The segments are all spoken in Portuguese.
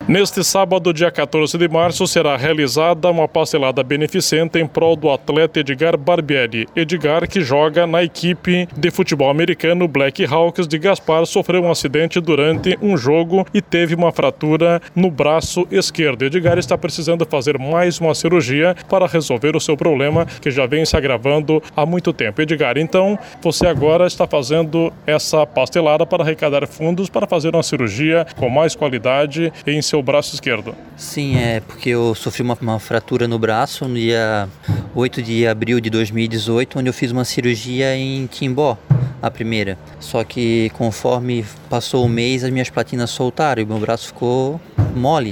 Neste sábado, dia 14 de março, será realizada uma pastelada beneficente em prol do atleta Edgar Barbieri. Edgar, que joga na equipe de futebol americano Black Hawks de Gaspar, sofreu um acidente durante um jogo e teve uma fratura no braço esquerdo. Edgar está precisando fazer mais uma cirurgia para resolver o seu problema, que já vem se agravando há muito tempo. Edgar, então, você agora está fazendo essa pastelada para arrecadar fundos para fazer uma cirurgia com mais qualidade em seu braço esquerdo. Sim, porque eu sofri uma fratura no braço no dia 8 de abril de 2018, onde eu fiz uma cirurgia em Timbó, a primeira. Só que conforme passou o mês, as minhas platinas soltaram e meu braço ficou mole.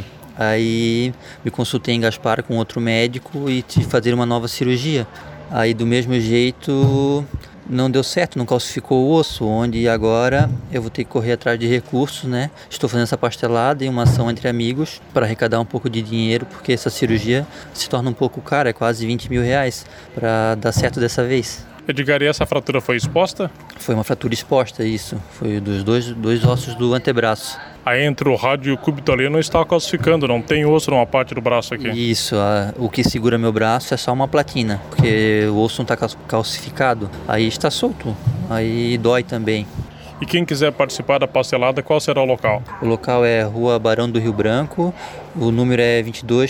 Aí me consultei em Gaspar com outro médico e tive que fazer uma nova cirurgia. Aí do mesmo jeito não deu certo, não calcificou o osso, onde agora eu vou ter que correr atrás de recursos, né? Estou fazendo essa pastelada em uma ação entre amigos para arrecadar um pouco de dinheiro, porque essa cirurgia se torna um pouco cara, é quase 20 mil reais para dar certo dessa vez. Edgar, e essa fratura foi exposta? Foi uma fratura exposta, isso. Foi dos dois ossos do antebraço. Aí entre o rádio e o cúbito ali não está calcificando, não tem osso numa parte do braço aqui. Isso, o que segura meu braço é só uma platina, porque o osso não está calcificado. Aí está solto, aí dói também. E quem quiser participar da pastelada, qual será o local? O local é Rua Barão do Rio Branco, o número é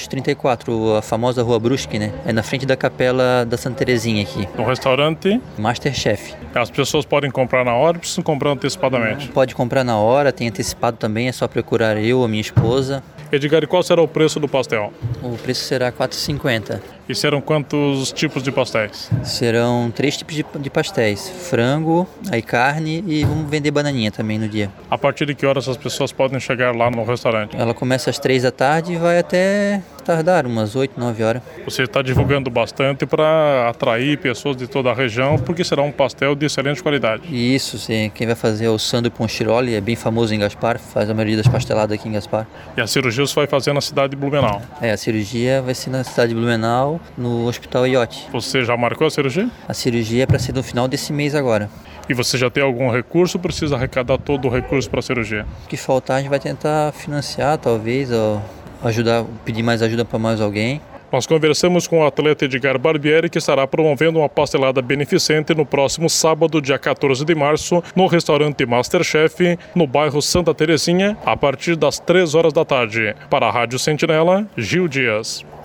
2234, a famosa Rua Brusque, né? É na frente da Capela da Santa Terezinha aqui. No restaurante? Masterchef. As pessoas podem comprar na hora ou precisam comprar antecipadamente? Pode comprar na hora, tem antecipado também, é só procurar eu, a minha esposa. Edgar, e qual será o preço do pastel? O preço será R$ 4,50. E serão quantos tipos de pastéis? Serão 3 tipos de pastéis, frango, aí carne e vamos vender bananinha também no dia. A partir de que horas as pessoas podem chegar lá no restaurante? Ela começa às 3 da tarde e vai até tardar, umas 8, 9 horas. Você está divulgando bastante para atrair pessoas de toda a região, porque será um pastel de excelente qualidade. Isso, sim. Quem vai fazer é o Sandro Ponchiroli, é bem famoso em Gaspar, faz a maioria das pasteladas aqui em Gaspar. E a cirurgia você vai fazer na cidade de Blumenau? A cirurgia vai ser na cidade de Blumenau, no Hospital Iote. Você já marcou a cirurgia? A cirurgia é para ser no final desse mês agora. E você já tem algum recurso ou precisa arrecadar todo o recurso para a cirurgia? O que faltar a gente vai tentar financiar, talvez, ou pedir mais ajuda para mais alguém. Nós conversamos com o atleta Edgar Barbieri, que estará promovendo uma pastelada beneficente no próximo sábado, dia 14 de março, no restaurante Masterchef, no bairro Santa Terezinha, a partir das 3 horas da tarde. Para a Rádio Sentinela, Gil Dias.